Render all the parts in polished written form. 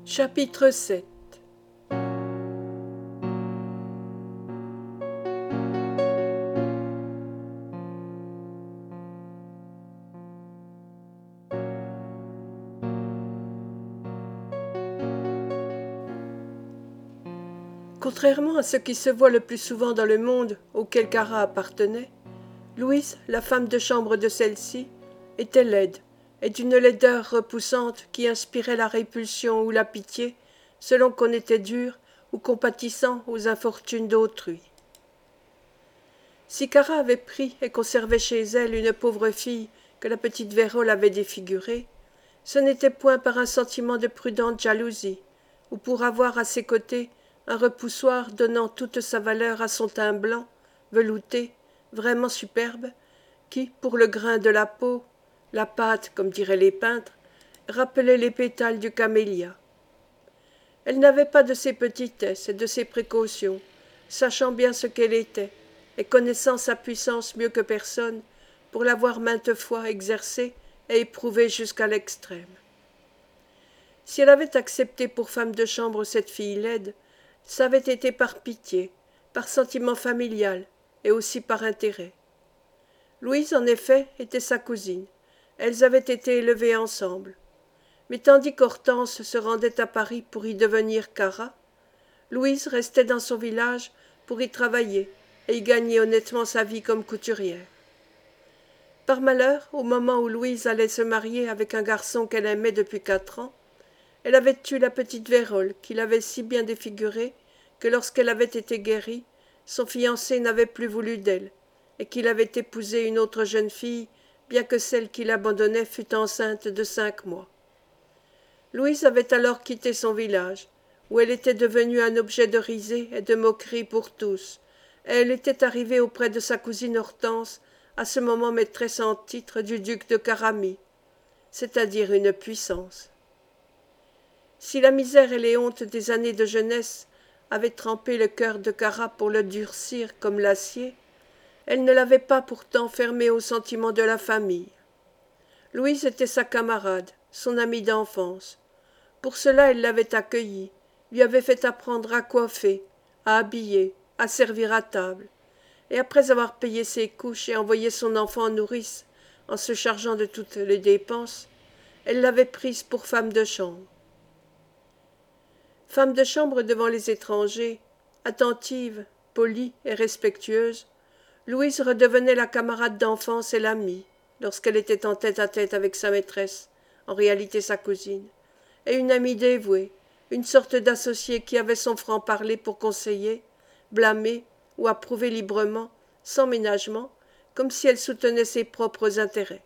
Chapitre 7. Contrairement à ce qui se voit le plus souvent dans le monde auquel Kara appartenait, Louise, la femme de chambre de celle-ci, était laide, et d'une laideur repoussante qui inspirait la répulsion ou la pitié, selon qu'on était dur ou compatissant aux infortunes d'autrui. Si Kara avait pris et conservait chez elle une pauvre fille que la petite Vérole avait défigurée, ce n'était point par un sentiment de prudente jalousie, ou pour avoir à ses côtés un repoussoir donnant toute sa valeur à son teint blanc, velouté, vraiment superbe, qui, pour le grain de la peau, la pâte, comme diraient les peintres, rappelait les pétales du camélia. Elle n'avait pas de ses petitesses et de ses précautions, sachant bien ce qu'elle était, et connaissant sa puissance mieux que personne, pour l'avoir maintes fois exercée et éprouvée jusqu'à l'extrême. Si elle avait accepté pour femme de chambre cette fille laide, ça avait été par pitié, par sentiment familial et aussi par intérêt. Louise, en effet, était sa cousine. Elles avaient été élevées ensemble. Mais tandis qu'Hortense se rendait à Paris pour y devenir Kara, Louise restait dans son village pour y travailler et y gagner honnêtement sa vie comme couturière. Par malheur, au moment où Louise allait se marier avec un garçon qu'elle aimait depuis 4 ans, elle avait eu la petite Vérole qui l'avait si bien défigurée que lorsqu'elle avait été guérie, son fiancé n'avait plus voulu d'elle, et qu'il avait épousé une autre jeune fille, bien que celle qui l'abandonnait fût enceinte de 5 mois. Louise avait alors quitté son village, où elle était devenue un objet de risée et de moquerie pour tous, et elle était arrivée auprès de sa cousine Hortense, à ce moment maîtresse en titre du duc de Caramie, c'est-à-dire une puissance. Si la misère et les hontes des années de jeunesse avaient trempé le cœur de Kara pour le durcir comme l'acier, elle ne l'avait pas pourtant fermé aux sentiments de la famille. Louise était sa camarade, son amie d'enfance. Pour cela elle l'avait accueillie, lui avait fait apprendre à coiffer, à habiller, à servir à table, et après avoir payé ses couches et envoyé son enfant en nourrice en se chargeant de toutes les dépenses, elle l'avait prise pour femme de chambre. Femme de chambre devant les étrangers, attentive, polie et respectueuse, Louise redevenait la camarade d'enfance et l'amie, lorsqu'elle était en tête-à-tête avec sa maîtresse, en réalité sa cousine, et une amie dévouée, une sorte d'associée qui avait son franc-parler pour conseiller, blâmer ou approuver librement, sans ménagement, comme si elle soutenait ses propres intérêts.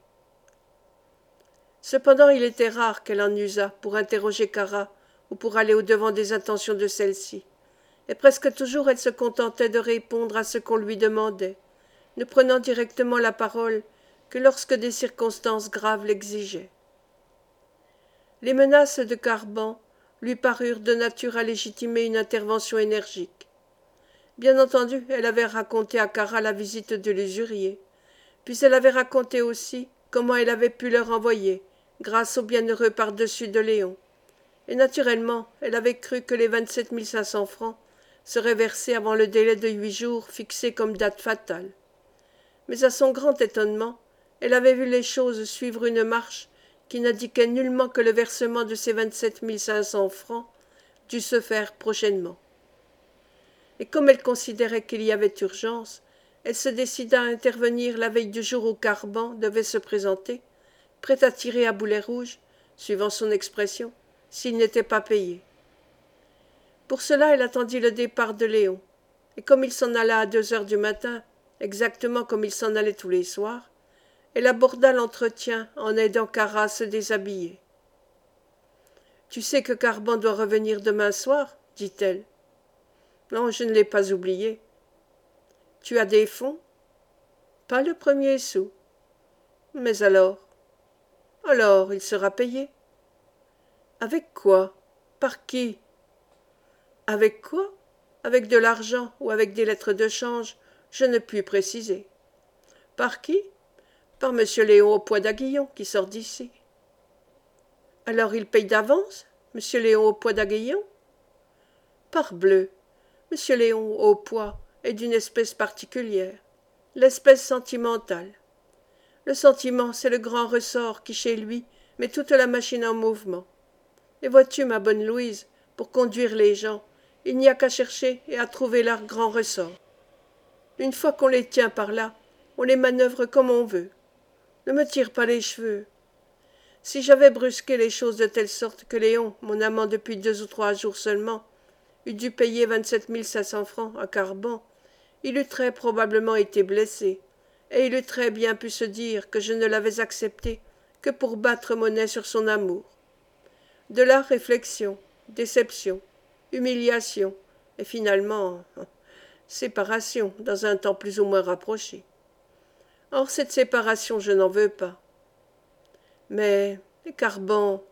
Cependant il était rare qu'elle en usât pour interroger Kara ou pour aller au-devant des intentions de celle-ci, et presque toujours elle se contentait de répondre à ce qu'on lui demandait, ne prenant directement la parole que lorsque des circonstances graves l'exigeaient. Les menaces de Carbon lui parurent de nature à légitimer une intervention énergique. Bien entendu, elle avait raconté à Kara la visite de l'usurier, puis elle avait raconté aussi comment elle avait pu leur envoyer, grâce au bienheureux par-dessus de Léon, et naturellement elle avait cru que les 27 500 francs seraient versés avant le délai de 8 jours fixé comme date fatale. Mais à son grand étonnement, elle avait vu les choses suivre une marche qui n'indiquait nullement que le versement de ces 27 500 francs dût se faire prochainement. Et comme elle considérait qu'il y avait urgence, elle se décida à intervenir la veille du jour où Carbon devait se présenter, prêt à tirer à boulet rouge, suivant son expression, s'il n'était pas payé. Pour cela elle attendit le départ de Léon, et comme il s'en alla à 2 heures du matin, exactement comme il s'en allait tous les soirs, elle aborda l'entretien en aidant Kara à se déshabiller. « Tu sais que Carbon doit revenir demain soir ?» dit-elle. « Non, je ne l'ai pas oublié. »« Tu as des fonds ?»« Pas le premier sou. »« Mais alors ?»« Alors, il sera payé. »« Avec quoi ? Par qui ?»« Avec quoi ? Avec de l'argent ou avec des lettres de change, je ne puis préciser. »« Par qui ? Par M. Léon au Poix d'Aguillon, qui sort d'ici. »« Alors il paye d'avance ? Monsieur Léon au poids d'Aguillon? Parbleu, monsieur Léon au poids est d'une espèce particulière, l'espèce sentimentale. Le sentiment, c'est le grand ressort qui, chez lui, met toute la machine en mouvement. Et vois-tu, ma bonne Louise, pour conduire les gens, il n'y a qu'à chercher et à trouver leur grand ressort. Une fois qu'on les tient par là, on les manœuvre comme on veut. Ne me tire pas les cheveux. Si j'avais brusqué les choses de telle sorte que Léon, mon amant depuis 2 ou 3 jours seulement, eût dû payer 27 500 francs à Carbon, il eût très probablement été blessé, et il eût très bien pu se dire que je ne l'avais accepté que pour battre monnaie sur son amour. De là réflexion, déception, humiliation, et finalement séparation dans un temps plus ou moins rapproché. Or cette séparation je n'en veux pas. Mais Carbon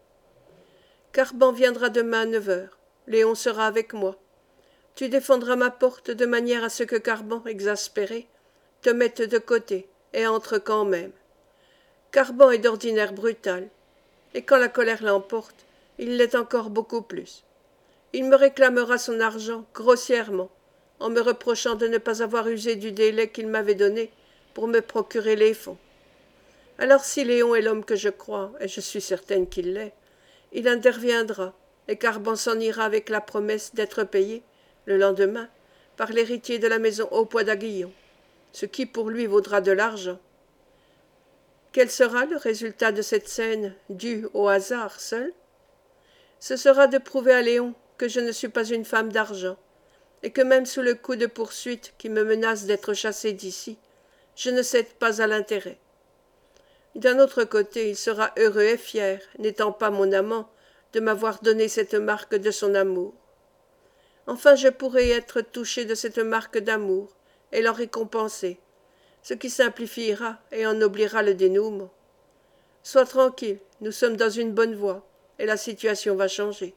viendra demain à 9 heures. Léon sera avec moi. Tu défendras ma porte de manière à ce que Carbon, exaspéré, te mette de côté et entre quand même. Carbon est d'ordinaire brutal, et quand la colère l'emporte, il l'est encore beaucoup plus. Il me réclamera son argent grossièrement, en me reprochant de ne pas avoir usé du délai qu'il m'avait donné pour me procurer les fonds. Alors si Léon est l'homme que je crois, et je suis certaine qu'il l'est, il interviendra, et Carbon s'en ira avec la promesse d'être payé, le lendemain, par l'héritier de la maison au poids d'Aguillon, ce qui pour lui vaudra de l'argent. Quel sera le résultat de cette scène due au hasard seul? Ce sera de prouver à Léon que je ne suis pas une femme d'argent, et que même sous le coup de poursuite qui me menace d'être chassée d'ici, je ne cède pas à l'intérêt. D'un autre côté, il sera heureux et fier, n'étant pas mon amant, de m'avoir donné cette marque de son amour. Enfin, je pourrai être touché de cette marque d'amour, et l'en récompenser, ce qui simplifiera et ennoblira le dénouement. Sois tranquille, nous sommes dans une bonne voie, et la situation va changer.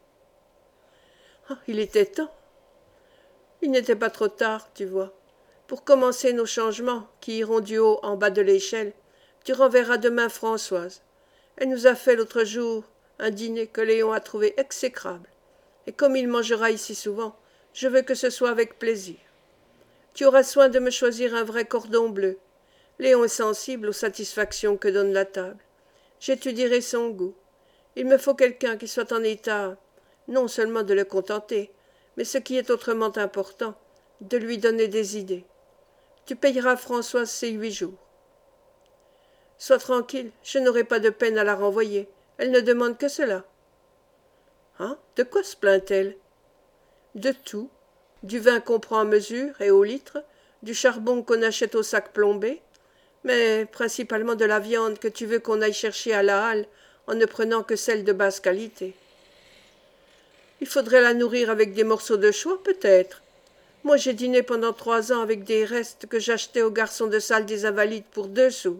Oh, il était temps. Il n'était pas trop tard, tu vois. Pour commencer nos changements, qui iront du haut en bas de l'échelle, tu renverras demain Françoise. Elle nous a fait l'autre jour un dîner que Léon a trouvé exécrable, et comme il mangera ici souvent, je veux que ce soit avec plaisir. Tu auras soin de me choisir un vrai cordon bleu. Léon est sensible aux satisfactions que donne la table. J'étudierai son goût. Il me faut quelqu'un qui soit en état, non seulement de le contenter, mais ce qui est autrement important, de lui donner des idées. Tu payeras Françoise ses 8 jours. Sois tranquille, je n'aurai pas de peine à la renvoyer. Elle ne demande que cela. Hein? De quoi se plaint-elle? De tout. Du vin qu'on prend à mesure et au litre, du charbon qu'on achète au sac plombé, mais principalement de la viande que tu veux qu'on aille chercher à la halle en ne prenant que celle de basse qualité. Il faudrait la nourrir avec des morceaux de choix, peut-être. Moi, j'ai dîné pendant 3 ans avec des restes que j'achetais aux garçons de salle des Invalides pour 2 sous.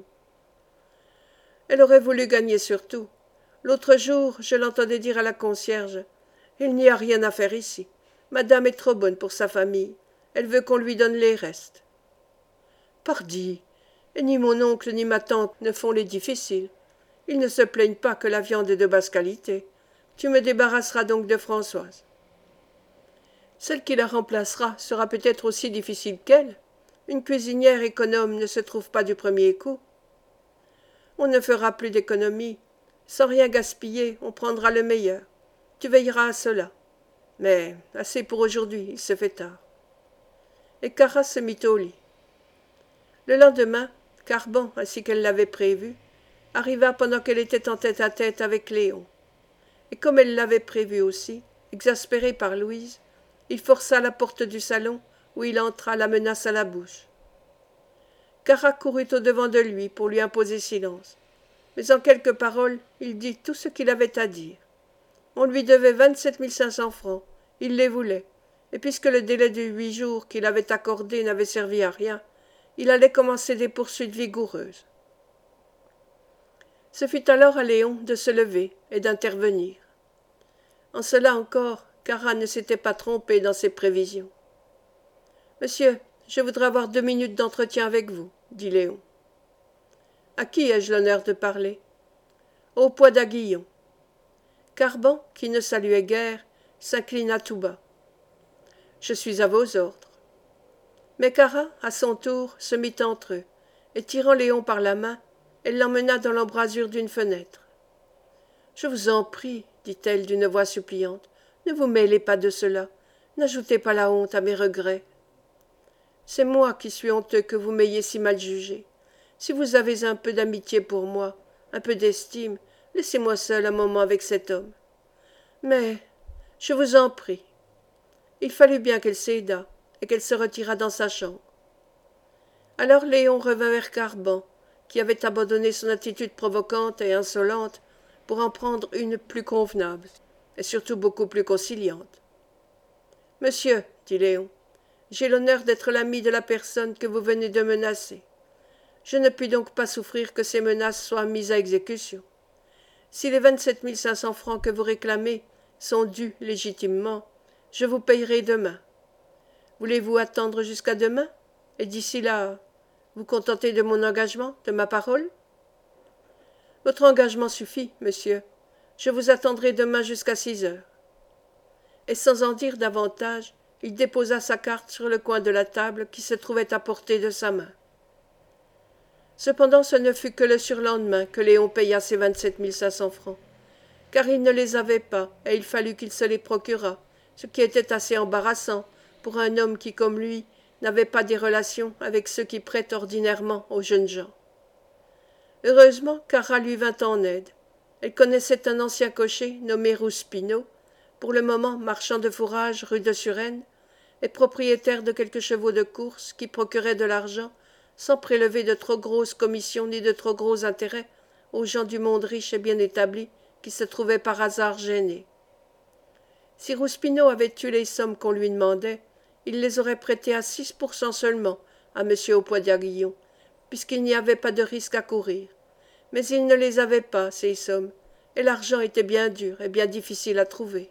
Elle aurait voulu gagner sur tout. L'autre jour, je l'entendais dire à la concierge « Il n'y a rien à faire ici. Madame est trop bonne pour sa famille. Elle veut qu'on lui donne les restes. » Pardi, et ni mon oncle ni ma tante ne font les difficiles. Ils ne se plaignent pas que la viande est de basse qualité. Tu me débarrasseras donc de Françoise. Celle qui la remplacera sera peut-être aussi difficile qu'elle. Une cuisinière économe ne se trouve pas du premier coup. On ne fera plus d'économie. Sans rien gaspiller, on prendra le meilleur. Tu veilleras à cela. Mais assez pour aujourd'hui, il se fait tard. Et Cara se mit au lit. Le lendemain, Carbon, ainsi qu'elle l'avait prévu, arriva pendant qu'elle était en tête-à-tête avec Léon. Et comme elle l'avait prévu aussi, exaspéré par Louise, il força la porte du salon, où il entra la menace à la bouche. Cara courut au-devant de lui pour lui imposer silence. Mais en quelques paroles, il dit tout ce qu'il avait à dire. On lui devait 27 500 francs, il les voulait, et puisque le délai de 8 jours qu'il avait accordé n'avait servi à rien, il allait commencer des poursuites vigoureuses. Ce fut alors à Léon de se lever et d'intervenir. En cela encore, Cara ne s'était pas trompé dans ses prévisions. « Monsieur, je voudrais avoir 2 minutes d'entretien avec vous, » dit Léon. « À qui ai-je l'honneur de parler ?»« Au poids d'Aguillon. » Carban, qui ne saluait guère, s'inclina tout bas. Je suis à vos ordres. Mais Cara, à son tour, se mit entre eux, et tirant Léon par la main, elle l'emmena dans l'embrasure d'une fenêtre. Je vous en prie, dit-elle d'une voix suppliante, ne vous mêlez pas de cela, n'ajoutez pas la honte à mes regrets. C'est moi qui suis honteux que vous m'ayez si mal jugé. Si vous avez un peu d'amitié pour moi, un peu d'estime, laissez-moi seul un moment avec cet homme. Mais, je vous en prie. Il fallut bien qu'elle cédât, et qu'elle se retirât dans sa chambre. Alors Léon revint vers Carban, qui avait abandonné son attitude provocante et insolente pour en prendre une plus convenable, et surtout beaucoup plus conciliante. Monsieur, dit Léon, j'ai l'honneur d'être l'ami de la personne que vous venez de menacer. Je ne puis donc pas souffrir que ces menaces soient mises à exécution. Si les 27 500 francs que vous réclamez sont dus légitimement, je vous payerai demain. Voulez-vous attendre jusqu'à demain, et d'ici là, vous contenter de mon engagement, de ma parole? Votre engagement suffit, monsieur. Je vous attendrai demain jusqu'à 6 heures. Et sans en dire davantage, il déposa sa carte sur le coin de la table qui se trouvait à portée de sa main. Cependant, ce ne fut que le surlendemain que Léon paya ses 27 500 francs, car il ne les avait pas, et il fallut qu'il se les procurât, ce qui était assez embarrassant pour un homme qui, comme lui, n'avait pas des relations avec ceux qui prêtent ordinairement aux jeunes gens. Heureusement, Cara lui vint en aide. Elle connaissait un ancien cocher nommé Rouspino, pour le moment marchand de fourrage rue de Suresnes, et propriétaire de quelques chevaux de course qui procuraient de l'argent sans prélever de trop grosses commissions ni de trop gros intérêts aux gens du monde riche et bien établi qui se trouvaient par hasard gênés. Si Rouspino avait eu les sommes qu'on lui demandait, il les aurait prêtées à 6% seulement à M. Opoid-Aguillon, puisqu'il n'y avait pas de risque à courir. Mais il ne les avait pas, ces sommes, et l'argent était bien dur et bien difficile à trouver.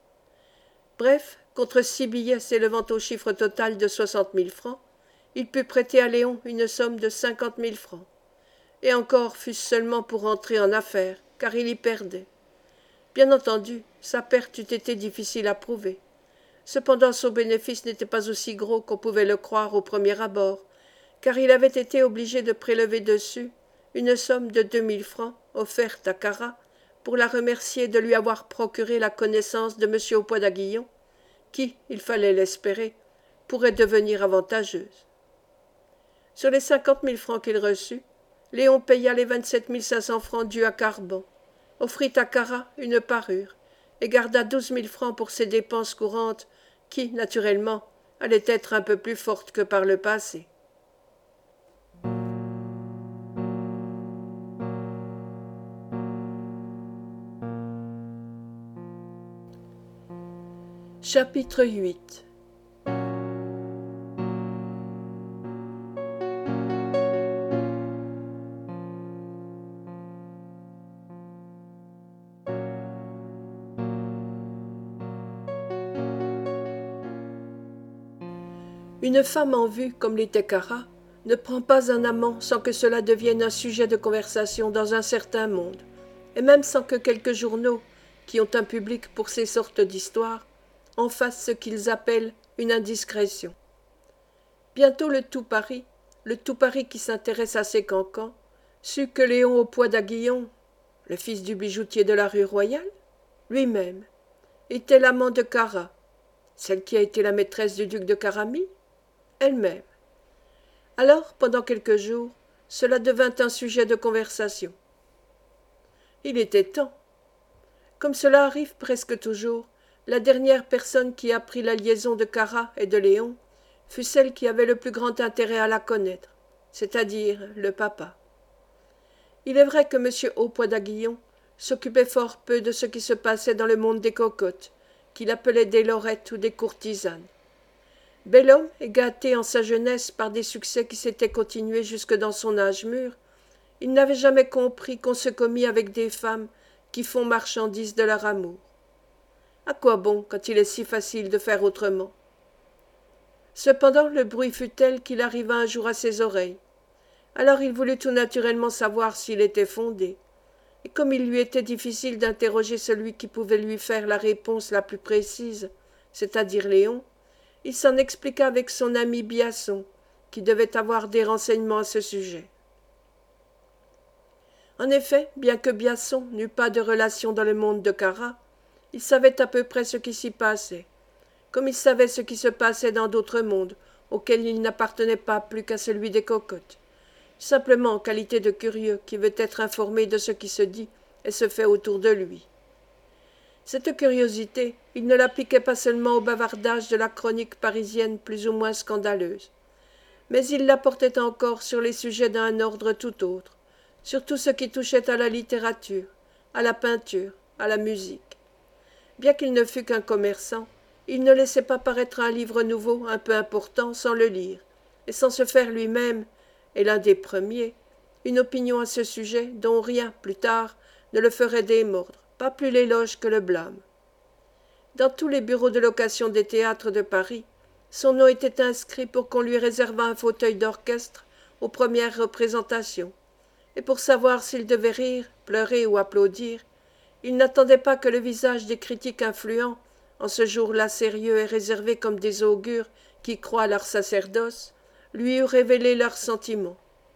Bref, contre 6 billets s'élevant au chiffre total de 60 000 francs, il put prêter à Léon une somme de 50 000 francs. Et encore fût-ce seulement pour entrer en affaires, car il y perdait. Bien entendu, sa perte eût été difficile à prouver. Cependant son bénéfice n'était pas aussi gros qu'on pouvait le croire au premier abord, car il avait été obligé de prélever dessus une somme de 2 000 francs offerte à Cara pour la remercier de lui avoir procuré la connaissance de M. Opoid-Aguillon, qui, il fallait l'espérer, pourrait devenir avantageuse. Sur les 50 000 francs qu'il reçut, Léon paya les 27 500 francs dus à Carban, offrit à Cara une parure et garda 12 000 francs pour ses dépenses courantes qui, naturellement, allaient être un peu plus fortes que par le passé. Chapitre 8. Une femme en vue, comme l'était Cara, ne prend pas un amant sans que cela devienne un sujet de conversation dans un certain monde, et même sans que quelques journaux, qui ont un public pour ces sortes d'histoires, en fassent ce qu'ils appellent une indiscrétion. Bientôt le tout Paris qui s'intéresse à ces cancans, sut que Léon Opoid-Aguillon, le fils du bijoutier de la rue Royale, lui-même, était l'amant de Cara, celle qui a été la maîtresse du duc de Caramille, elle-même. Alors, pendant quelques jours, cela devint un sujet de conversation. Il était temps. Comme cela arrive presque toujours, la dernière personne qui apprit la liaison de Cara et de Léon fut celle qui avait le plus grand intérêt à la connaître, c'est-à-dire le papa. Il est vrai que M. Opoid-Aguillon s'occupait fort peu de ce qui se passait dans le monde des cocottes, qu'il appelait des lorettes ou des courtisanes. Bel homme et gâté en sa jeunesse par des succès qui s'étaient continués jusque dans son âge mûr, il n'avait jamais compris qu'on se commit avec des femmes qui font marchandise de leur amour. À quoi bon quand il est si facile de faire autrement? Cependant le bruit fut tel qu'il arriva un jour à ses oreilles. Alors il voulut tout naturellement savoir s'il était fondé, et comme il lui était difficile d'interroger celui qui pouvait lui faire la réponse la plus précise, c'est-à-dire Léon, il s'en expliqua avec son ami Biasson, qui devait avoir des renseignements à ce sujet. En effet, bien que Biasson n'eût pas de relation dans le monde de Cara, il savait à peu près ce qui s'y passait, comme il savait ce qui se passait dans d'autres mondes auxquels il n'appartenait pas plus qu'à celui des cocottes, simplement en qualité de curieux qui veut être informé de ce qui se dit et se fait autour de lui. Cette curiosité, il ne l'appliquait pas seulement au bavardage de la chronique parisienne plus ou moins scandaleuse, mais il l'apportait encore sur les sujets d'un ordre tout autre, sur tout ce qui touchait à la littérature, à la peinture, à la musique. Bien qu'il ne fût qu'un commerçant, il ne laissait pas paraître un livre nouveau un peu important sans le lire, et sans se faire lui-même, et l'un des premiers, une opinion à ce sujet dont rien, plus tard, ne le ferait démordre, pas plus l'éloge que le blâme. Dans tous les bureaux de location des théâtres de Paris, son nom était inscrit pour qu'on lui réservât un fauteuil d'orchestre aux premières représentations, et pour savoir s'il devait rire, pleurer ou applaudir, il n'attendait pas que le visage des critiques influents, en ce jour-là sérieux et réservé comme des augures qui croient leur sacerdoce, lui eût révélé leurs sentiments.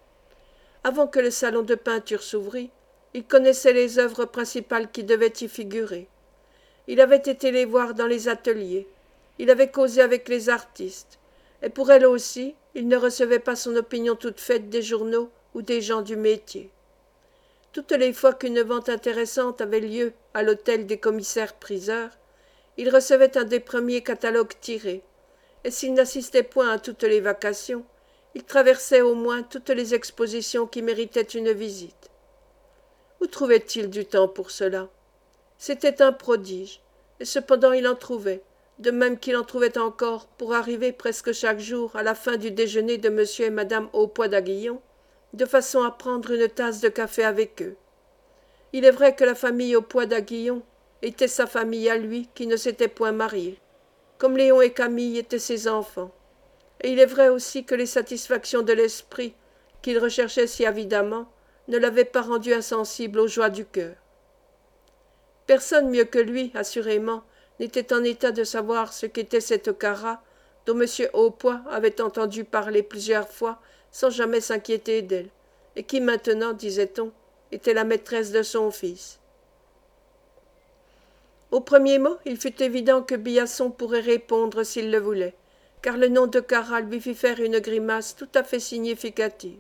Avant que le salon de peinture s'ouvrît, il connaissait les œuvres principales qui devaient y figurer. Il avait été les voir dans les ateliers, il avait causé avec les artistes, et pour elle aussi, il ne recevait pas son opinion toute faite des journaux ou des gens du métier. Toutes les fois qu'une vente intéressante avait lieu à l'hôtel des commissaires-priseurs, il recevait un des premiers catalogues tirés, et s'il n'assistait point à toutes les vacations, il traversait au moins toutes les expositions qui méritaient une visite. Où trouvait-il du temps pour cela? C'était un prodige, et cependant il en trouvait, de même qu'il en trouvait encore pour arriver presque chaque jour à la fin du déjeuner de M. et Mme Haupoix d'Aguillon, de façon à prendre une tasse de café avec eux. Il est vrai que la famille Haupoix d'Aguillon était sa famille à lui qui ne s'était point mariée, comme Léon et Camille étaient ses enfants, et il est vrai aussi que les satisfactions de l'esprit qu'il recherchait si avidement ne l'avaient pas rendu insensible aux joies du cœur. Personne mieux que lui, assurément, n'était en état de savoir ce qu'était cette Cara dont M. Haupoix avait entendu parler plusieurs fois sans jamais s'inquiéter d'elle, et qui maintenant, disait-on, était la maîtresse de son fils. Au premier mot, il fut évident que Biasson pourrait répondre s'il le voulait, car le nom de Cara lui fit faire une grimace tout à fait significative.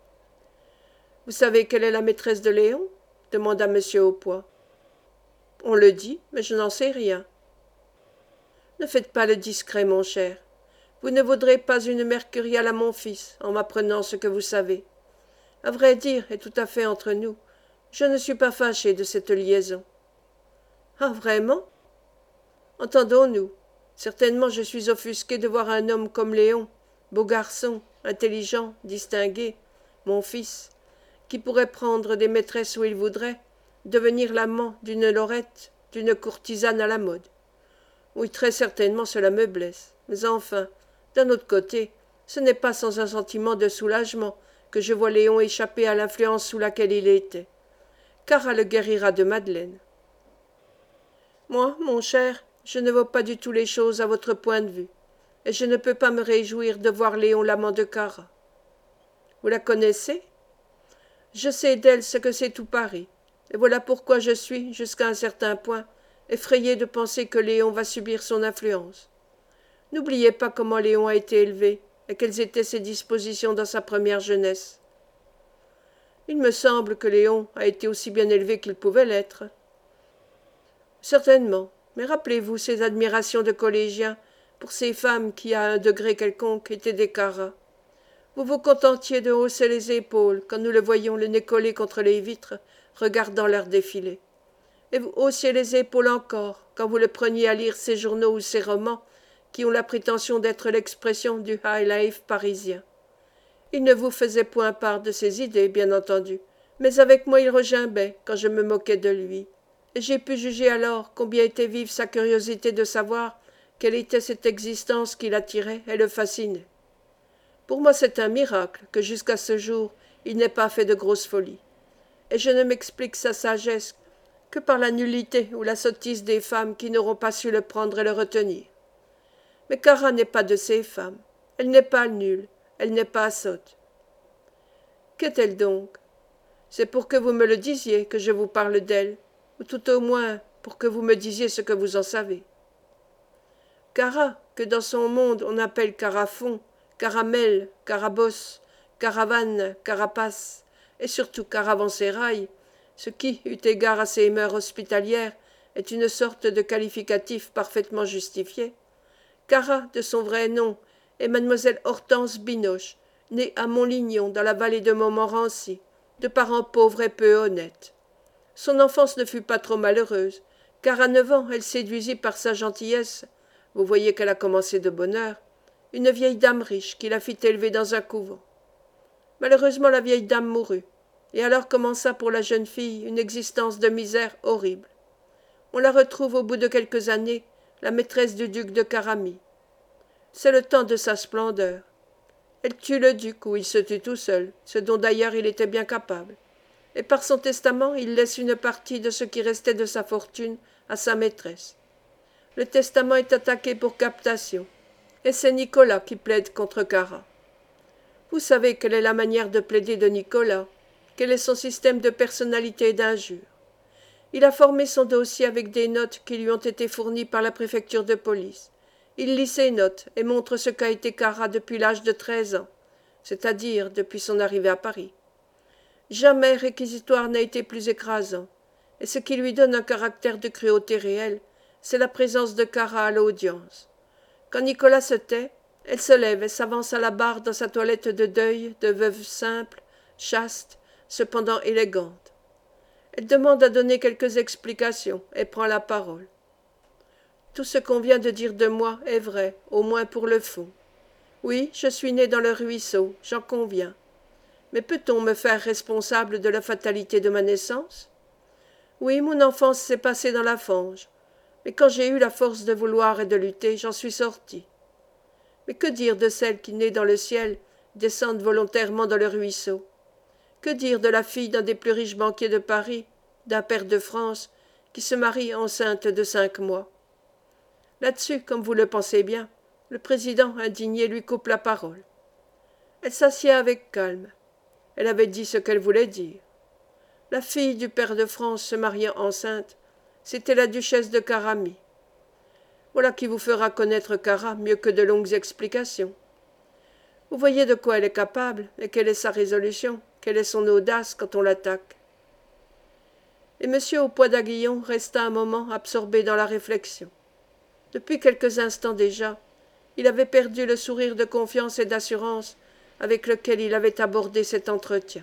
« Vous savez quelle est la maîtresse de Léon » demanda M. Haupoix. « On le dit, mais je n'en sais rien. » « Ne faites pas le discret, mon cher. Vous ne vaudrez pas une mercuriale à mon fils en m'apprenant ce que vous savez. À vrai dire, et tout à fait entre nous, je ne suis pas fâché de cette liaison. » « Ah, vraiment ? Entendons-nous. Certainement je suis offusqué de voir un homme comme Léon, beau garçon, intelligent, distingué, mon fils, qui pourrait prendre des maîtresses où il voudrait, devenir l'amant d'une lorette, d'une courtisane à la mode. Oui, très certainement cela me blesse. Mais enfin, d'un autre côté, ce n'est pas sans un sentiment de soulagement que je vois Léon échapper à l'influence sous laquelle il était. Cara le guérira de Madeleine. Moi, mon cher, je ne vois pas du tout les choses à votre point de vue, et je ne peux pas me réjouir de voir Léon l'amant de Cara. Vous la connaissez? Je sais d'elle ce que c'est tout Paris, et voilà pourquoi je suis, jusqu'à un certain point, effrayé de penser que Léon va subir son influence. N'oubliez pas comment Léon a été élevé, et quelles étaient ses dispositions dans sa première jeunesse. Il me semble que Léon a été aussi bien élevé qu'il pouvait l'être. Certainement, mais rappelez-vous ses admirations de collégien pour ces femmes qui, à un degré quelconque, étaient des Cara. Vous vous contentiez de hausser les épaules quand nous le voyions le nez collé contre les vitres, regardant leur défilé. Et vous haussiez les épaules encore quand vous le preniez à lire ses journaux ou ses romans, qui ont la prétention d'être l'expression du high life parisien. Il ne vous faisait point part de ses idées, bien entendu, mais avec moi il regimbait quand je me moquais de lui. Et j'ai pu juger alors combien était vive sa curiosité de savoir quelle était cette existence qui l'attirait et le fascinait. Pour moi c'est un miracle que jusqu'à ce jour il n'ait pas fait de grosses folies. et je ne m'explique sa sagesse que par la nullité ou la sottise des femmes qui n'auront pas su le prendre et le retenir. Mais Cara n'est pas de ces femmes. Elle n'est pas nulle, elle n'est pas sotte. Qu'est-elle donc? C'est pour que vous me le disiez que je vous parle d'elle, ou tout au moins pour que vous me disiez ce que vous en savez. Cara, que dans son monde on appelle Carafon, Caramel, Carabosse, Caravane, Carapace, et surtout Caravansérail, ce qui, eu égard à ses mœurs hospitalières, est une sorte de qualificatif parfaitement justifié. Cara, de son vrai nom, est mademoiselle Hortense Binoche, née à Montlignon, dans la vallée de Montmorency, de parents pauvres et peu honnêtes. Son enfance ne fut pas trop malheureuse, car à 9 ans elle séduisit par sa gentillesse, vous voyez qu'elle a commencé de bonne heure, une vieille dame riche qui la fit élever dans un couvent. Malheureusement la vieille dame mourut, et alors commença pour la jeune fille une existence de misère horrible. On la retrouve au bout de quelques années, la maîtresse du duc de Caramie. C'est le temps de sa splendeur. Elle tue le duc ou il se tue tout seul, ce dont d'ailleurs il était bien capable. Et par son testament, il laisse une partie de ce qui restait de sa fortune à sa maîtresse. Le testament est attaqué pour captation, et c'est Nicolas qui plaide contre Cara. Vous savez quelle est la manière de plaider de Nicolas, quel est son système de personnalité et d'injures. Il a formé son dossier avec des notes qui lui ont été fournies par la préfecture de police. Il lit ces notes et montre ce qu'a été Cara depuis l'âge de 13 ans, c'est-à-dire depuis son arrivée à Paris. Jamais réquisitoire n'a été plus écrasant, et ce qui lui donne un caractère de cruauté réelle, c'est la présence de Cara à l'audience. Quand Nicolas se tait, elle se lève et s'avance à la barre dans sa toilette de deuil, de veuve simple, chaste, cependant élégante. Elle demande à donner quelques explications et prend la parole. Tout ce qu'on vient de dire de moi est vrai, au moins pour le fond. Oui, je suis née dans le ruisseau, j'en conviens. Mais peut-on me faire responsable de la fatalité de ma naissance? Oui, mon enfance s'est passée dans la fange, mais quand j'ai eu la force de vouloir et de lutter, j'en suis sortie. Mais que dire de celles qui, nées dans le ciel, descendent volontairement dans le ruisseau? Que dire de la fille d'un des plus riches banquiers de Paris, d'un pair de France, qui se marie enceinte de 5 mois? Là-dessus, comme vous le pensez bien, le président indigné lui coupe la parole. Elle s'assied avec calme. Elle avait dit ce qu'elle voulait dire. La fille du pair de France se mariant enceinte, c'était la duchesse de Caramie. Voilà qui vous fera connaître Cara mieux que de longues explications. Vous voyez de quoi elle est capable, et quelle est sa résolution, quelle est son audace quand on l'attaque. Et M. Aupoix d'Aguillon resta un moment absorbé dans la réflexion. Depuis quelques instants déjà, il avait perdu le sourire de confiance et d'assurance avec lequel il avait abordé cet entretien.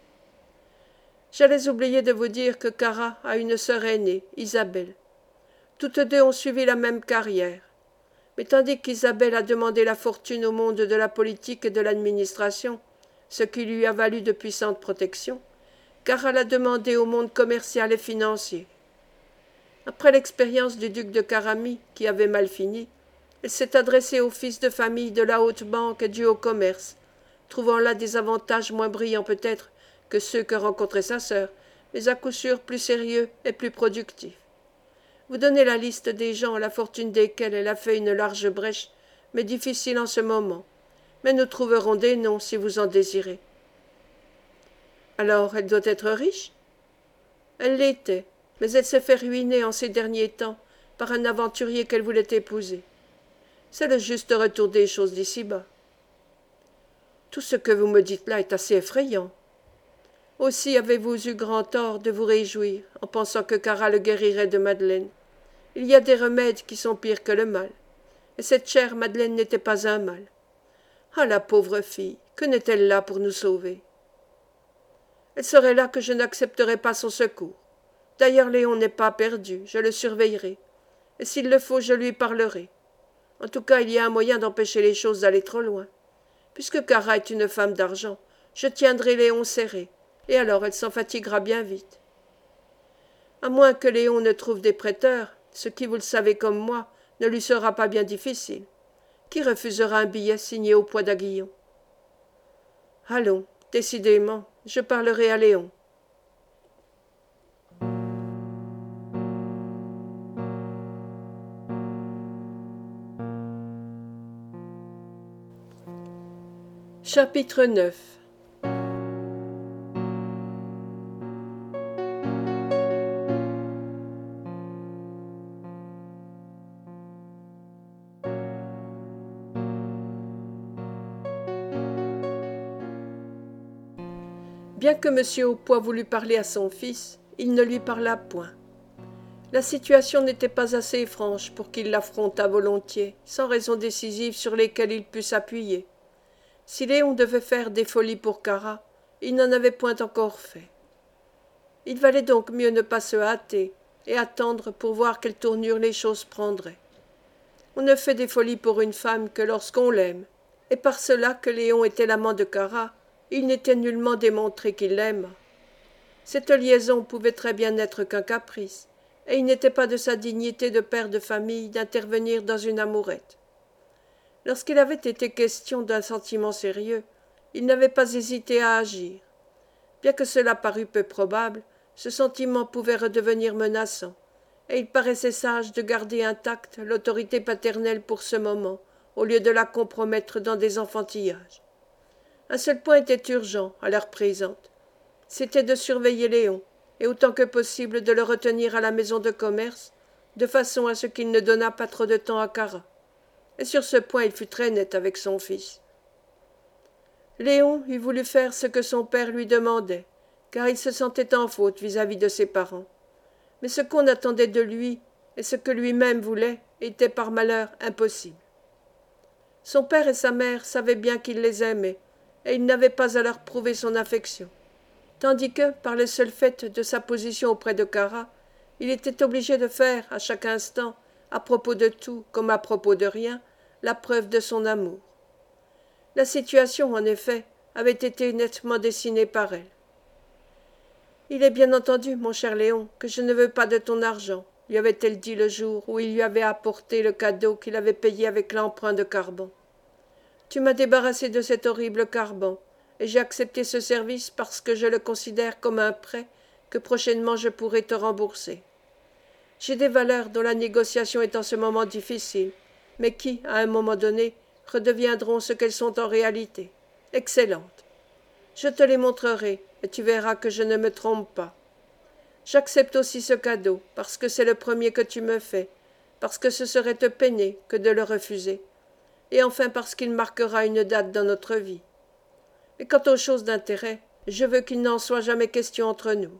J'allais oublier de vous dire que Cara a une sœur aînée, Isabelle. Toutes deux ont suivi la même carrière. Mais tandis qu'Isabelle a demandé la fortune au monde de la politique et de l'administration, ce qui lui a valu de puissantes protections, Cara l'a demandé au monde commercial et financier. Après l'expérience du duc de Caramie, qui avait mal fini, elle s'est adressée aux fils de famille de la haute banque et du haut commerce, trouvant là des avantages moins brillants peut-être que ceux que rencontrait sa sœur, mais à coup sûr plus sérieux et plus productifs. Vous donnez la liste des gens à la fortune desquels elle a fait une large brèche, mais difficile en ce moment. Mais nous trouverons des noms si vous en désirez. Alors elle doit être riche? Elle l'était, mais elle s'est fait ruiner en ces derniers temps par un aventurier qu'elle voulait épouser. C'est le juste retour des choses d'ici-bas. Tout ce que vous me dites là est assez effrayant. Aussi avez-vous eu grand tort de vous réjouir en pensant que Cara le guérirait de Madeleine. Il y a des remèdes qui sont pires que le mal, et cette chère Madeleine n'était pas un mal. Ah, la pauvre fille, que n'est-elle là pour nous sauver? Elle serait là que je n'accepterais pas son secours. D'ailleurs, Léon n'est pas perdu, je le surveillerai, et s'il le faut, je lui parlerai. En tout cas, il y a un moyen d'empêcher les choses d'aller trop loin. Puisque Cara est une femme d'argent, je tiendrai Léon serré, et alors elle s'en fatiguera bien vite. À moins que Léon ne trouve des prêteurs, ce qui, vous le savez comme moi, ne lui sera pas bien difficile. Qui refusera un billet signé Aupoix d'Aguillon? Allons, décidément, je parlerai à Léon. Chapitre 9. Bien que M. Haupois voulût parler à son fils, il ne lui parla point. La situation n'était pas assez franche pour qu'il l'affrontât volontiers, sans raisons décisives sur lesquelles il pût s'appuyer. Si Léon devait faire des folies pour Cara, il n'en avait point encore fait. Il valait donc mieux ne pas se hâter et attendre pour voir quelle tournure les choses prendraient. On ne fait des folies pour une femme que lorsqu'on l'aime, et par cela que Léon était l'amant de Cara, il n'était nullement démontré qu'il l'aimât. Cette liaison pouvait très bien n'être qu'un caprice, et il n'était pas de sa dignité de père de famille d'intervenir dans une amourette. Lorsqu'il avait été question d'un sentiment sérieux, il n'avait pas hésité à agir. Bien que cela parût peu probable, ce sentiment pouvait redevenir menaçant, et il paraissait sage de garder intacte l'autorité paternelle pour ce moment, au lieu de la compromettre dans des enfantillages. Un seul point était urgent à l'heure présente, c'était de surveiller Léon, et autant que possible de le retenir à la maison de commerce, de façon à ce qu'il ne donnât pas trop de temps à Cara. Et sur ce point il fut très net avec son fils. Léon eût voulu faire ce que son père lui demandait, car il se sentait en faute vis-à-vis de ses parents. Mais ce qu'on attendait de lui, et ce que lui-même voulait, était par malheur impossible. Son père et sa mère savaient bien qu'il les aimait, et il n'avait pas à leur prouver son affection, tandis que, par le seul fait de sa position auprès de Cara, il était obligé de faire, à chaque instant, à propos de tout comme à propos de rien, la preuve de son amour. La situation, en effet, avait été nettement dessinée par elle. « Il est bien entendu, mon cher Léon, que je ne veux pas de ton argent, » lui avait-elle dit le jour où il lui avait apporté le cadeau qu'il avait payé avec l'emprunt de Carbon. « Tu m'as débarrassé de cet horrible Carbon, et j'ai accepté ce service parce que je le considère comme un prêt que prochainement je pourrai te rembourser. J'ai des valeurs dont la négociation est en ce moment difficile, mais qui, à un moment donné, redeviendront ce qu'elles sont en réalité, excellentes. Je te les montrerai, et tu verras que je ne me trompe pas. J'accepte aussi ce cadeau, parce que c'est le premier que tu me fais, parce que ce serait te peiner que de le refuser, et enfin parce qu'il marquera une date dans notre vie. Mais quant aux choses d'intérêt, je veux qu'il n'en soit jamais question entre nous.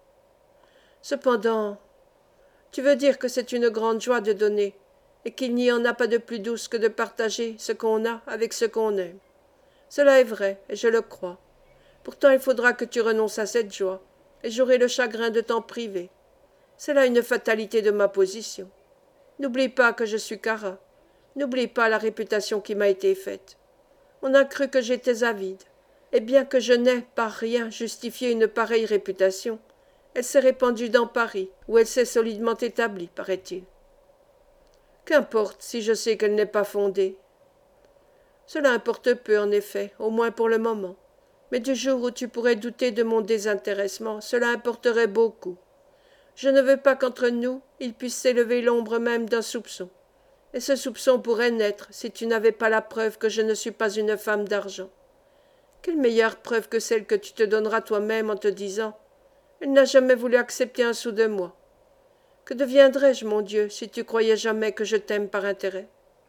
Cependant, tu veux dire que c'est une grande joie de donner, et qu'il n'y en a pas de plus douce que de partager ce qu'on a avec ce qu'on aime. Cela est vrai, et je le crois. Pourtant il faudra que tu renonces à cette joie, et j'aurai le chagrin de t'en priver. C'est là une fatalité de ma position. N'oublie pas que je suis Cara. N'oublie pas la réputation qui m'a été faite. On a cru que j'étais avide, et bien que je n'ai par rien justifié une pareille réputation, elle s'est répandue dans Paris, où elle s'est solidement établie, paraît-il. Qu'importe si je sais qu'elle n'est pas fondée. Cela importe peu, en effet, au moins pour le moment. Mais du jour où tu pourrais douter de mon désintéressement, cela importerait beaucoup. Je ne veux pas qu'entre nous, il puisse s'élever l'ombre même d'un soupçon. Et ce soupçon pourrait naître si tu n'avais pas la preuve que je ne suis pas une femme d'argent. Quelle meilleure preuve que celle que tu te donneras toi-même en te disant « Elle n'a jamais voulu accepter un sou de moi. » Que deviendrais-je, mon Dieu, si tu croyais jamais que je t'aime par intérêt?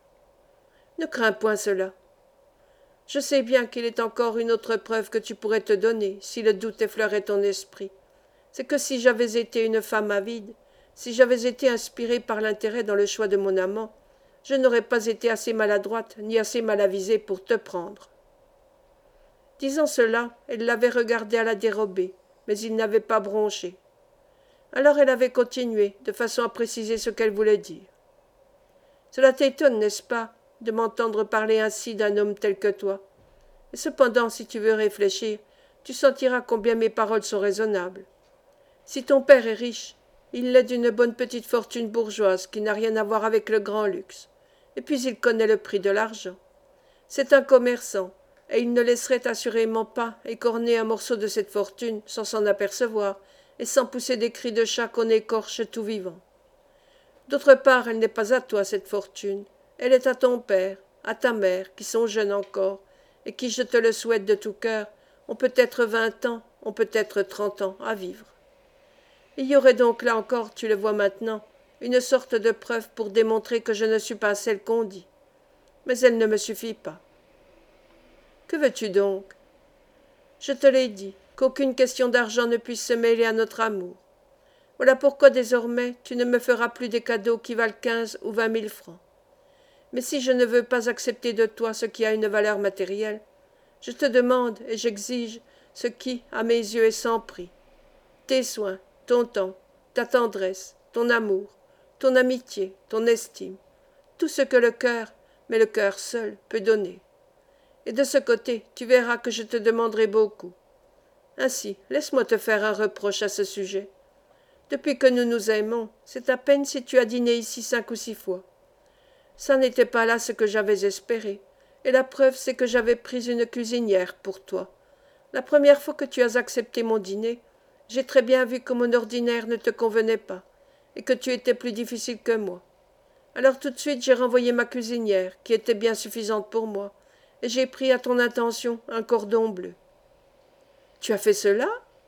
Ne crains point cela. Je sais bien qu'il est encore une autre preuve que tu pourrais te donner, si le doute effleurait ton esprit. C'est que si j'avais été une femme avide, si j'avais été inspirée par l'intérêt dans le choix de mon amant, je n'aurais pas été assez maladroite ni assez mal avisée pour te prendre. Disant cela, elle l'avait regardé à la dérobée, mais il n'avait pas bronché. Alors elle avait continué, de façon à préciser ce qu'elle voulait dire. « Cela t'étonne, n'est-ce pas, de m'entendre parler ainsi d'un homme tel que toi. Et cependant, si tu veux réfléchir, tu sentiras combien mes paroles sont raisonnables. Si ton père est riche, il l'est d'une bonne petite fortune bourgeoise qui n'a rien à voir avec le grand luxe. Et puis il connaît le prix de l'argent. C'est un commerçant, et il ne laisserait assurément pas écorner un morceau de cette fortune sans s'en apercevoir, et sans pousser des cris de chat qu'on écorche tout vivant. D'autre part, elle n'est pas à toi, cette fortune. Elle est à ton père, à ta mère, qui sont jeunes encore, et qui, je te le souhaite de tout cœur, ont peut-être 20 ans, ont peut-être 30 ans à vivre. Il y aurait donc là encore, tu le vois maintenant, une sorte de preuve pour démontrer que je ne suis pas celle qu'on dit. Mais elle ne me suffit pas. Que veux-tu donc? Je te l'ai dit, qu'aucune question d'argent ne puisse se mêler à notre amour. Voilà pourquoi désormais tu ne me feras plus des cadeaux qui valent 15 ou 20 000 francs. Mais si je ne veux pas accepter de toi ce qui a une valeur matérielle, je te demande et j'exige ce qui, à mes yeux, est sans prix. Tes soins, ton temps, ta tendresse, ton amour, ton amitié, ton estime, tout ce que le cœur, mais le cœur seul, peut donner. Et de ce côté, tu verras que je te demanderai beaucoup. Ainsi, laisse-moi te faire un reproche à ce sujet. Depuis que nous nous aimons, c'est à peine si tu as dîné ici 5 ou 6 fois. Ça n'était pas là ce que j'avais espéré, et la preuve c'est que j'avais pris une cuisinière pour toi. La première fois que tu as accepté mon dîner, j'ai très bien vu que mon ordinaire ne te convenait pas, et que tu étais plus difficile que moi. Alors tout de suite j'ai renvoyé ma cuisinière, qui était bien suffisante pour moi, et j'ai pris à ton intention un cordon bleu. Tu as fait cela?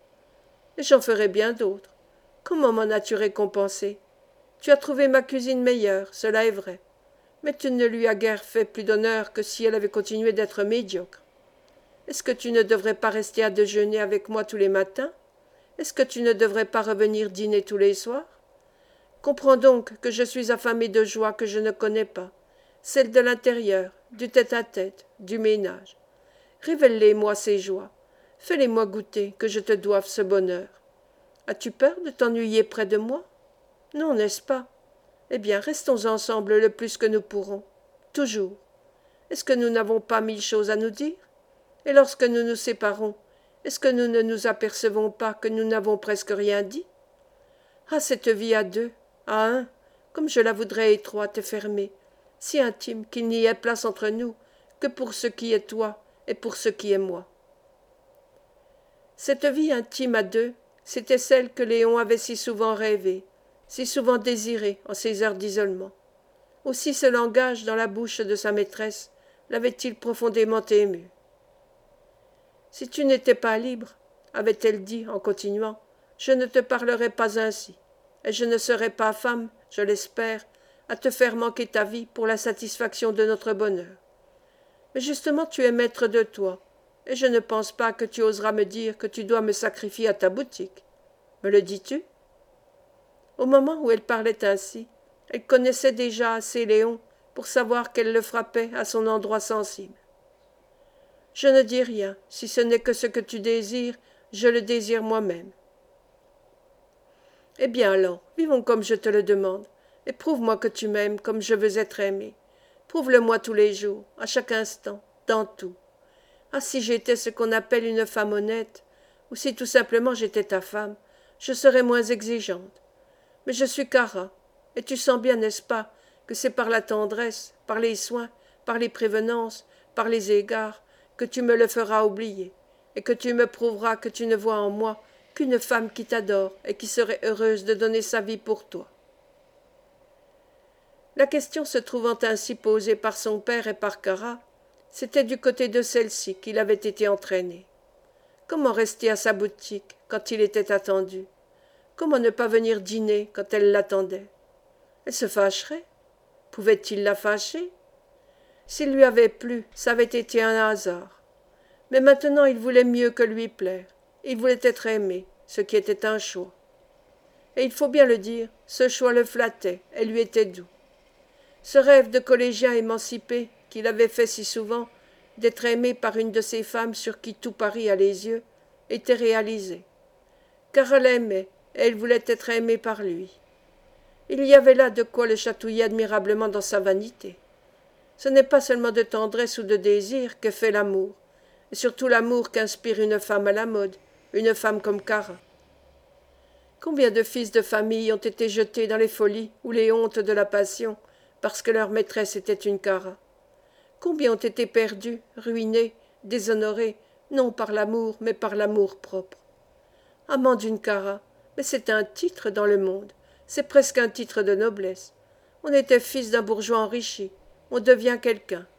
Et j'en ferai bien d'autres. Comment m'en as-tu récompensé? Tu as trouvé ma cuisine meilleure, cela est vrai. Mais tu ne lui as guère fait plus d'honneur que si elle avait continué d'être médiocre. Est-ce que tu ne devrais pas rester à déjeuner avec moi tous les matins? Est-ce que tu ne devrais pas revenir dîner tous les soirs? Comprends donc que je suis affamée de joies que je ne connais pas, celles de l'intérieur, du tête-à-tête, du ménage. Révèle-les-moi ces joies. Fais-les-moi goûter, que je te doive ce bonheur. As-tu peur de t'ennuyer près de moi? Non, n'est-ce pas? Eh bien, restons ensemble le plus que nous pourrons. Toujours. Est-ce que nous n'avons pas 1000 choses à nous dire? Et lorsque nous nous séparons, est-ce que nous ne nous apercevons pas que nous n'avons presque rien dit? Ah, cette vie à deux, à un, comme je la voudrais étroite et fermée, si intime qu'il n'y ait place entre nous que pour ce qui est toi et pour ce qui est moi. Cette vie intime à deux, c'était celle que Léon avait si souvent rêvée, si souvent désirée en ces heures d'isolement. Aussi ce langage dans la bouche de sa maîtresse l'avait-il profondément ému. Si tu n'étais pas libre, avait-elle dit en continuant, je ne te parlerais pas ainsi, et je ne serais pas femme, je l'espère, à te faire manquer ta vie pour la satisfaction de notre bonheur. Mais justement tu es maître de toi, et je ne pense pas que tu oseras me dire que tu dois me sacrifier à ta boutique. Me le dis-tu? Au moment où elle parlait ainsi, elle connaissait déjà assez Léon pour savoir qu'elle le frappait à son endroit sensible. Je ne dis rien, si ce n'est que ce que tu désires, je le désire moi-même. Eh bien alors, vivons comme je te le demande, et prouve-moi que tu m'aimes comme je veux être aimé. Prouve-le-moi tous les jours, à chaque instant, dans tout. Ah, si j'étais ce qu'on appelle une femme honnête, ou si tout simplement j'étais ta femme, je serais moins exigeante. Mais je suis Cara, et tu sens bien, n'est-ce pas, que c'est par la tendresse, par les soins, par les prévenances, par les égards, que tu me le feras oublier, et que tu me prouveras que tu ne vois en moi qu'une femme qui t'adore et qui serait heureuse de donner sa vie pour toi. La question se trouvant ainsi posée par son père et par Cara, c'était du côté de celle-ci qu'il avait été entraîné. Comment rester à sa boutique quand il était attendu? Comment ne pas venir dîner quand elle l'attendait? Elle se fâcherait? Pouvait-il la fâcher? S'il lui avait plu, ça avait été un hasard. Mais maintenant il voulait mieux que lui plaire. Il voulait être aimé, ce qui était un choix. Et il faut bien le dire, ce choix le flattait et lui était doux. Ce rêve de collégien émancipé qu'il avait fait si souvent, d'être aimé par une de ces femmes sur qui tout Paris a les yeux, était réalisé. Car elle aimait, et elle voulait être aimée par lui. Il y avait là de quoi le chatouiller admirablement dans sa vanité. Ce n'est pas seulement de tendresse ou de désir que fait l'amour, et surtout l'amour qu'inspire une femme à la mode, une femme comme Cara. Combien de fils de famille ont été jetés dans les folies ou les hontes de la passion, parce que leur maîtresse était une Cara? Combien ont été perdus, ruinés, déshonorés, non par l'amour, mais par l'amour-propre? Amant d'une Cara, mais c'est un titre dans le monde, c'est presque un titre de noblesse. On était fils d'un bourgeois enrichi, on devient quelqu'un.